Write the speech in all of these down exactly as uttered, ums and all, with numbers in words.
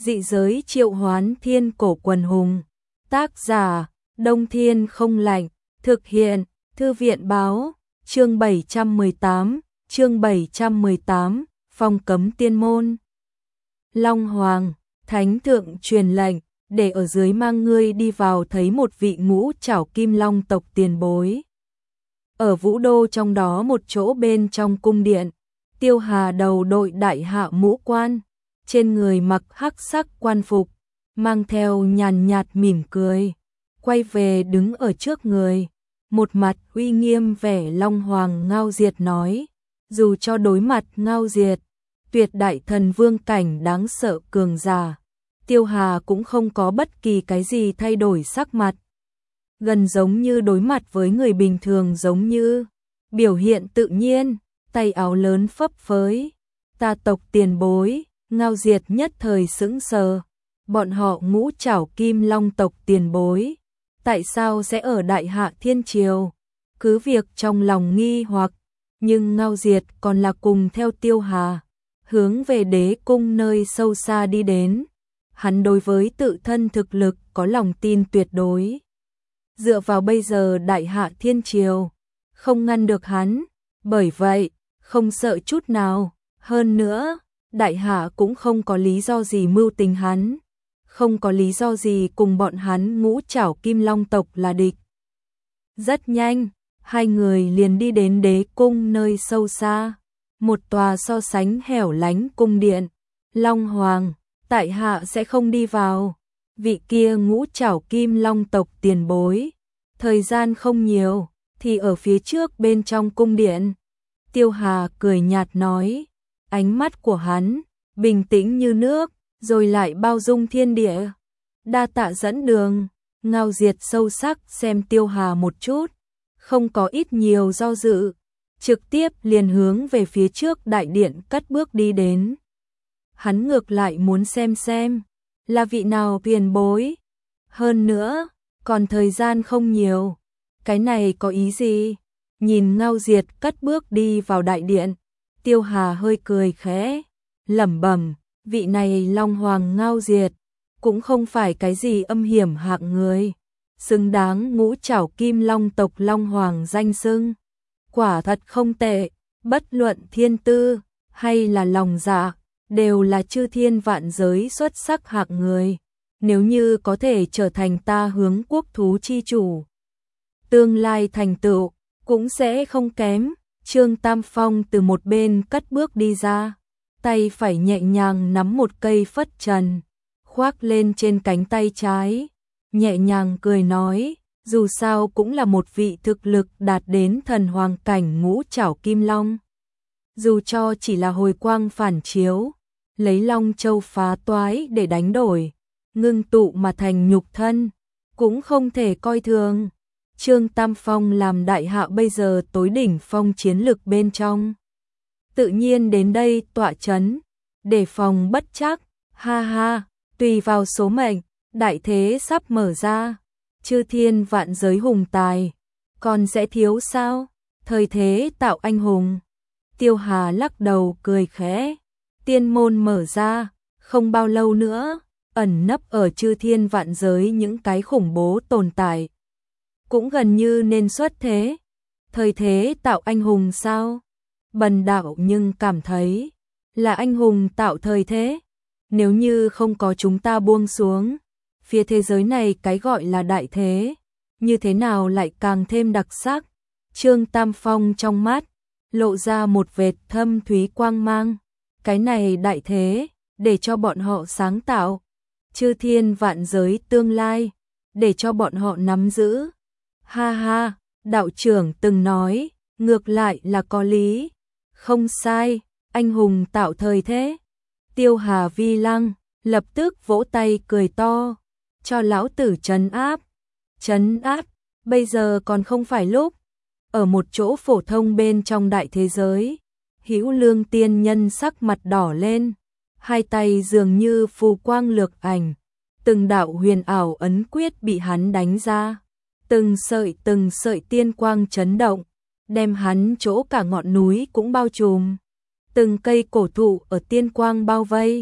Dị giới triệu hoán thiên cổ quần hùng. Tác giả, Đông Thiên không lạnh. Thực hiện, Thư viện báo. Chương bảy trăm mười tám, chương bảy trăm mười tám, phong cấm tiên môn. Long Hoàng, Thánh thượng truyền lệnh, để ở dưới mang ngươi đi vào thấy một vị ngũ trảo kim long tộc tiền bối. Ở Vũ Đô trong đó một chỗ bên trong cung điện, Tiêu Hà đầu đội đại hạ mũ quan, trên người mặc hắc sắc quan phục, mang theo nhàn nhạt mỉm cười, quay về đứng ở trước người, một mặt uy nghiêm vẻ Long Hoàng Ngao Diệt nói, dù cho đối mặt Ngao Diệt, tuyệt đại thần vương cảnh đáng sợ cường giả, Tiêu Hà cũng không có bất kỳ cái gì thay đổi sắc mặt, gần giống như đối mặt với người bình thường, giống như biểu hiện tự nhiên, tay áo lớn phấp phới. Ta tộc tiền bối. Ngao Diệt nhất thời sững sờ, bọn họ ngũ trảo kim long tộc tiền bối, tại sao sẽ ở Đại Hạ Thiên Triều? Cứ việc trong lòng nghi hoặc, nhưng Ngao Diệt còn là cùng theo Tiêu Hà, hướng về đế cung nơi sâu xa đi đến. Hắn đối với tự thân thực lực có lòng tin tuyệt đối. Dựa vào bây giờ Đại Hạ Thiên Triều, không ngăn được hắn, bởi vậy, không sợ chút nào, hơn nữa, Đại Hạ cũng không có lý do gì mưu tính hắn, không có lý do gì cùng bọn hắn ngũ trảo kim long tộc là địch. Rất nhanh, hai người liền đi đến đế cung nơi sâu xa, một tòa so sánh hẻo lánh cung điện. Long Hoàng, tại hạ sẽ không đi vào. Vị kia ngũ trảo kim long tộc tiền bối, thời gian không nhiều, thì ở phía trước bên trong cung điện. Tiêu Hà cười nhạt nói, ánh mắt của hắn bình tĩnh như nước, rồi lại bao dung thiên địa. Đa tạ dẫn đường. Ngao Diệt sâu sắc xem Tiêu Hà một chút, không có ít nhiều do dự, trực tiếp liền hướng về phía trước đại điện cất bước đi đến. Hắn ngược lại muốn xem xem là vị nào tiền bối, hơn nữa còn thời gian không nhiều. Cái này có ý gì? Nhìn Ngao Diệt cất bước đi vào đại điện, Tiêu Hà hơi cười khẽ, lẩm bẩm, vị này Long Hoàng Ngao Diệt cũng không phải cái gì âm hiểm hạng người, xứng đáng ngũ trảo kim long tộc Long Hoàng danh xưng. Quả thật không tệ, bất luận thiên tư hay là lòng dạ, đều là chư thiên vạn giới xuất sắc hạng người. Nếu như có thể trở thành ta hướng quốc thú chi chủ, tương lai thành tựu cũng sẽ không kém. Trương Tam Phong từ một bên cất bước đi ra, tay phải nhẹ nhàng nắm một cây phất trần, khoác lên trên cánh tay trái, nhẹ nhàng cười nói, dù sao cũng là một vị thực lực đạt đến thần hoàng cảnh ngũ trảo kim long. Dù cho chỉ là hồi quang phản chiếu, lấy long châu phá toái để đánh đổi, ngưng tụ mà thành nhục thân, cũng không thể coi thường. Trương Tam Phong làm đại hạ bây giờ tối đỉnh phong chiến lực bên trong, tự nhiên đến đây tọa chấn, để phòng bất chắc. Ha ha, tùy vào số mệnh, đại thế sắp mở ra, chư thiên vạn giới hùng tài, còn sẽ thiếu sao? Thời thế tạo anh hùng. Tiêu Hà lắc đầu cười khẽ, tiên môn mở ra, không bao lâu nữa, ẩn nấp ở chư thiên vạn giới những cái khủng bố tồn tại cũng gần như nên xuất thế. Thời thế tạo anh hùng sao? Bần đạo nhưng cảm thấy là anh hùng tạo thời thế. Nếu như không có chúng ta buông xuống, phía thế giới này cái gọi là đại thế, như thế nào lại càng thêm đặc sắc. Trương Tam Phong trong mắt lộ ra một vệt thâm thúy quang mang. Cái này đại thế, để cho bọn họ sáng tạo, chư thiên vạn giới tương lai, để cho bọn họ nắm giữ. Ha ha, đạo trưởng từng nói, ngược lại là có lý. Không sai, anh hùng tạo thời thế. Tiêu Hà vi lăng, lập tức vỗ tay cười to, cho lão tử trấn áp. Trấn áp, bây giờ còn không phải lúc. Ở một chỗ phổ thông bên trong đại thế giới, Hữu Lương tiên nhân sắc mặt đỏ lên, hai tay dường như phù quang lược ảnh, từng đạo huyền ảo ấn quyết bị hắn đánh ra. Từng sợi từng sợi tiên quang chấn động, đem hắn chỗ cả ngọn núi cũng bao trùm. Từng cây cổ thụ ở tiên quang bao vây,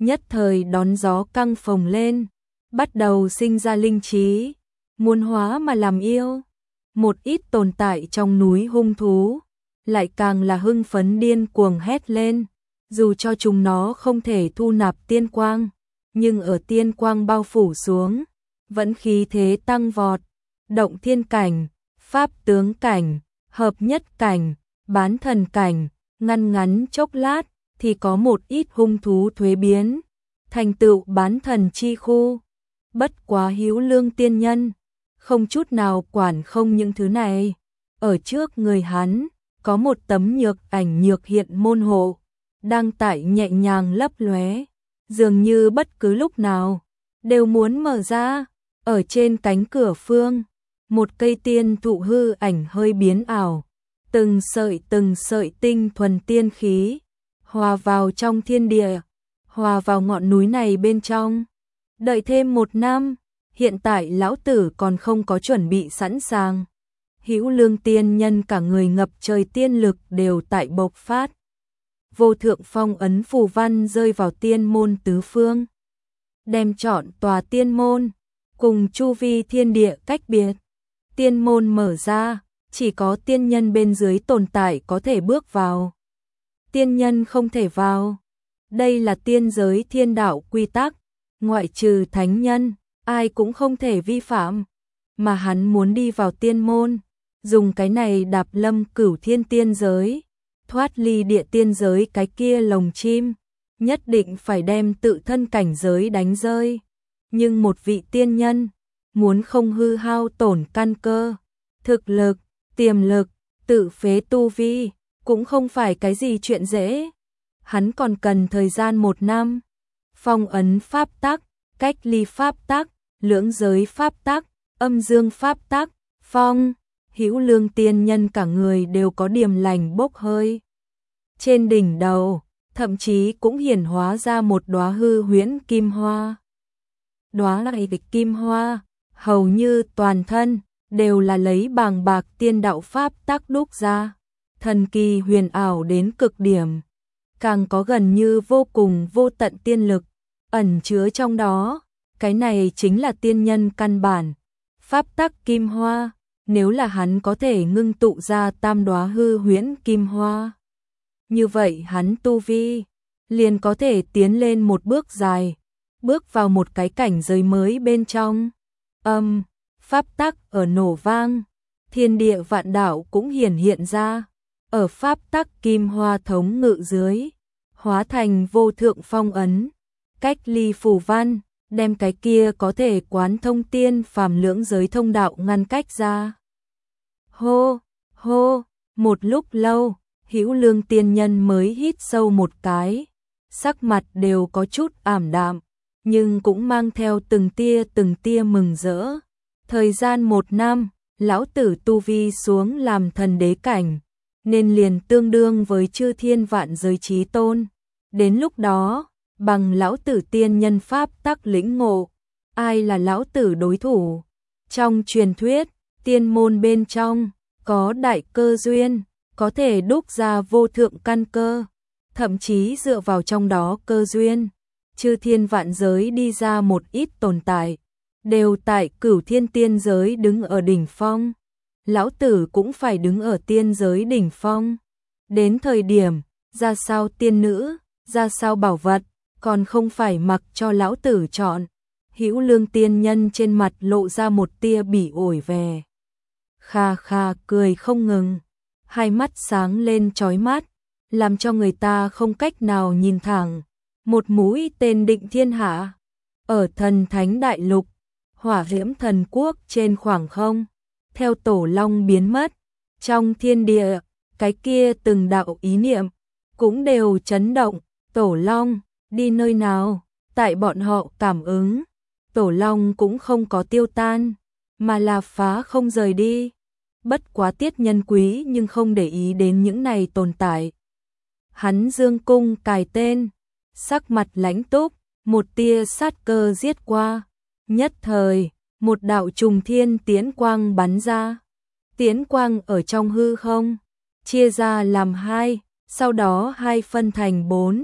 nhất thời đón gió căng phồng lên, bắt đầu sinh ra linh trí, muốn hóa mà làm yêu. Một ít tồn tại trong núi hung thú, lại càng là hưng phấn điên cuồng hét lên, dù cho chúng nó không thể thu nạp tiên quang, nhưng ở tiên quang bao phủ xuống, vẫn khí thế tăng vọt, động thiên cảnh, pháp tướng cảnh, hợp nhất cảnh, bán thần cảnh, ngăn ngắn chốc lát, thì có một ít hung thú thuế biến, thành tựu bán thần chi khu. Bất quá Hữu Lương tiên nhân, không chút nào quản không những thứ này. Ở trước người hắn, có một tấm nhược ảnh nhược hiện môn hộ, đang tại nhẹ nhàng lấp lóe, dường như bất cứ lúc nào đều muốn mở ra. Ở trên cánh cửa phương, một cây tiên thụ hư ảnh hơi biến ảo, từng sợi từng sợi tinh thuần tiên khí hòa vào trong thiên địa, hòa vào ngọn núi này bên trong. Đợi thêm một năm, hiện tại lão tử còn không có chuẩn bị sẵn sàng. Hữu Lương tiên nhân cả người ngập trời tiên lực đều tại bộc phát. Vô thượng phong ấn phù văn rơi vào tiên môn tứ phương, đem trọn tòa tiên môn cùng chu vi thiên địa cách biệt. Tiên môn mở ra, chỉ có tiên nhân bên dưới tồn tại có thể bước vào. Tiên nhân không thể vào. Đây là tiên giới thiên đạo quy tắc, ngoại trừ thánh nhân, ai cũng không thể vi phạm. Mà hắn muốn đi vào tiên môn, dùng cái này đạp lâm cửu thiên tiên giới, thoát ly địa tiên giới cái kia lồng chim, nhất định phải đem tự thân cảnh giới đánh rơi. Nhưng một vị tiên nhân, muốn không hư hao tổn căn cơ, thực lực, tiềm lực, tự phế tu vi, cũng không phải cái gì chuyện dễ. Hắn còn cần thời gian một năm. Phong ấn pháp tắc, cách ly pháp tắc, lưỡng giới pháp tắc, âm dương pháp tắc, phong. Hữu Lương tiên nhân cả người đều có điềm lành bốc hơi. Trên đỉnh đầu, thậm chí cũng hiển hóa ra một đóa hư huyễn kim hoa. Đóa này kim hoa, hầu như toàn thân đều là lấy bàng bạc tiên đạo pháp tắc đúc ra, thần kỳ huyền ảo đến cực điểm, càng có gần như vô cùng vô tận tiên lực ẩn chứa trong đó. Cái này chính là tiên nhân căn bản, pháp tắc kim hoa. Nếu là hắn có thể ngưng tụ ra tam đóa hư huyễn kim hoa, như vậy hắn tu vi liền có thể tiến lên một bước dài, bước vào một cái cảnh giới mới bên trong. Âm, pháp tắc ở nổ vang, thiên địa vạn đạo cũng hiển hiện ra, ở pháp tắc kim hoa thống ngự dưới, hóa thành vô thượng phong ấn, cách ly phù văn, đem cái kia có thể quán thông tiên phàm lưỡng giới thông đạo ngăn cách ra. Hô, hô, một lúc lâu, Hữu Lương tiên nhân mới hít sâu một cái, sắc mặt đều có chút ảm đạm, nhưng cũng mang theo từng tia từng tia mừng rỡ. Thời gian một năm, lão tử tu vi xuống làm thần đế cảnh, nên liền tương đương với chư thiên vạn giới chí tôn. Đến lúc đó, bằng lão tử tiên nhân pháp tắc lĩnh ngộ, ai là lão tử đối thủ? Trong truyền thuyết, tiên môn bên trong, có đại cơ duyên, có thể đúc ra vô thượng căn cơ, thậm chí dựa vào trong đó cơ duyên, chư thiên vạn giới đi ra một ít tồn tại, đều tại cửu thiên tiên giới đứng ở đỉnh phong. Lão tử cũng phải đứng ở tiên giới đỉnh phong. Đến thời điểm, ra sao tiên nữ, ra sao bảo vật, còn không phải mặc cho lão tử chọn. Hữu Lương tiên nhân trên mặt lộ ra một tia bỉ ổi vẻ. Kha kha cười không ngừng, hai mắt sáng lên chói mắt, làm cho người ta không cách nào nhìn thẳng. Một mũi tên định thiên hạ, ở thần thánh đại lục, hỏa diễm thần quốc trên khoảng không, theo tổ long biến mất, trong thiên địa, cái kia từng đạo ý niệm, cũng đều chấn động. Tổ long, đi nơi nào? Tại bọn họ cảm ứng, tổ long cũng không có tiêu tan, mà là phá không rời đi. Bất quá Tiết Nhân Quý nhưng không để ý đến những này tồn tại. Hắn dương cung cài tên, sắc mặt lãnh túc, một tia sát cơ giết qua. Nhất thời, một đạo trùng thiên tiến quang bắn ra. Tiến quang ở trong hư không, chia ra làm hai, sau đó hai phân thành bốn.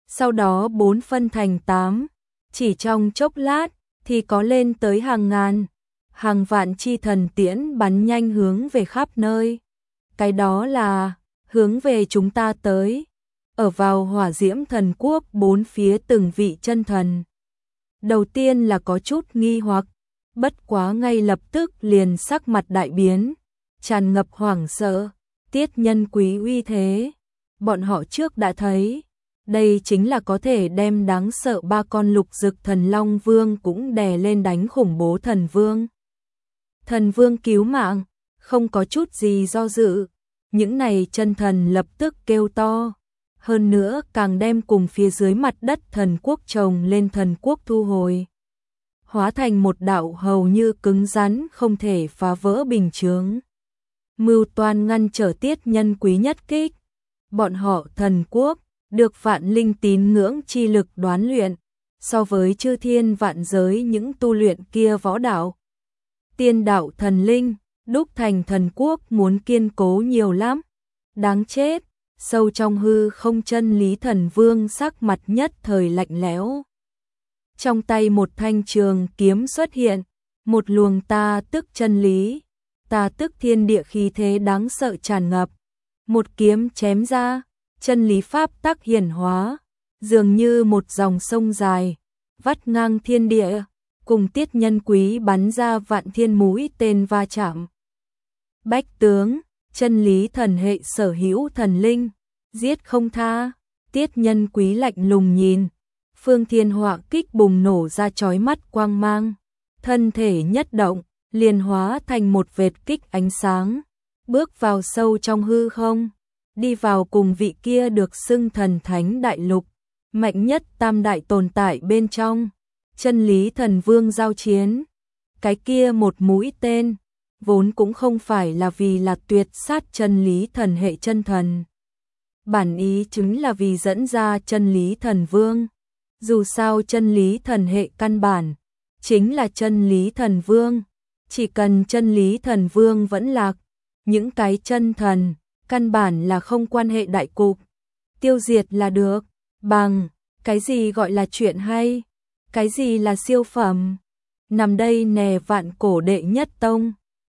sau đó bốn phân thành tám, chỉ trong chốc lát thì có lên tới hàng ngàn, hàng vạn chi thần tiễn bắn nhanh hướng về khắp nơi. Cái đó là hướng về chúng ta tới. Ở vào hỏa diễm thần quốc bốn phía từng vị chân thần. Đầu tiên là có chút nghi hoặc, bất quá ngay lập tức liền sắc mặt đại biến, tràn ngập hoảng sợ, Tiết Nhân Quý uy thế. Bọn họ trước đã thấy, đây chính là có thể đem đáng sợ ba con lục dực thần Long Vương cũng đè lên đánh khủng bố thần Vương. Thần Vương cứu mạng, không có chút gì do dự, những này chân thần lập tức kêu to. Hơn nữa càng đem cùng phía dưới mặt đất thần quốc chồng lên thần quốc thu hồi. Hóa thành một đạo hầu như cứng rắn không thể phá vỡ bình chướng. Mưu toan ngăn trở Tiết Nhân Quý nhất kích. Bọn họ thần quốc, được vạn linh tín ngưỡng chi lực đoán luyện, so với chư thiên vạn giới những tu luyện kia võ đạo. Tiên đạo thần linh, đúc thành thần quốc muốn kiên cố nhiều lắm. Đáng chết, sâu trong hư không chân lý thần vương sắc mặt nhất thời lạnh lẽo. Trong tay một thanh trường kiếm xuất hiện, một luồng ta tức chân lý, ta tức thiên địa khí thế đáng sợ tràn ngập. Một kiếm chém ra, chân lý pháp tắc hiển hóa, dường như một dòng sông dài, vắt ngang thiên địa, cùng Tiết Nhân Quý bắn ra vạn thiên mũi tên va chạm. Bách tướng, chân lý thần hệ sở hữu thần linh, giết không tha. Tiết Nhân Quý lạnh lùng nhìn, phương thiên họa kích bùng nổ ra chói mắt quang mang, thân thể nhất động, liền hóa thành một vệt kích ánh sáng, bước vào sâu trong hư không, đi vào cùng vị kia được xưng thần thánh đại lục, mạnh nhất tam đại tồn tại bên trong, chân lý thần vương giao chiến. Cái kia một mũi tên, vốn cũng không phải là vì là tuyệt sát chân lý thần hệ chân thần. Bản ý chính là vì dẫn ra chân lý thần vương. Dù sao chân lý thần hệ căn bản, chính là chân lý thần vương. Chỉ cần chân lý thần vương vẫn lạc, những cái chân thần, căn bản là không quan hệ đại cục. Tiêu diệt là được, bằng, cái gì gọi là chuyện hay, cái gì là siêu phẩm. Nằm đây nè vạn cổ đệ nhất tông,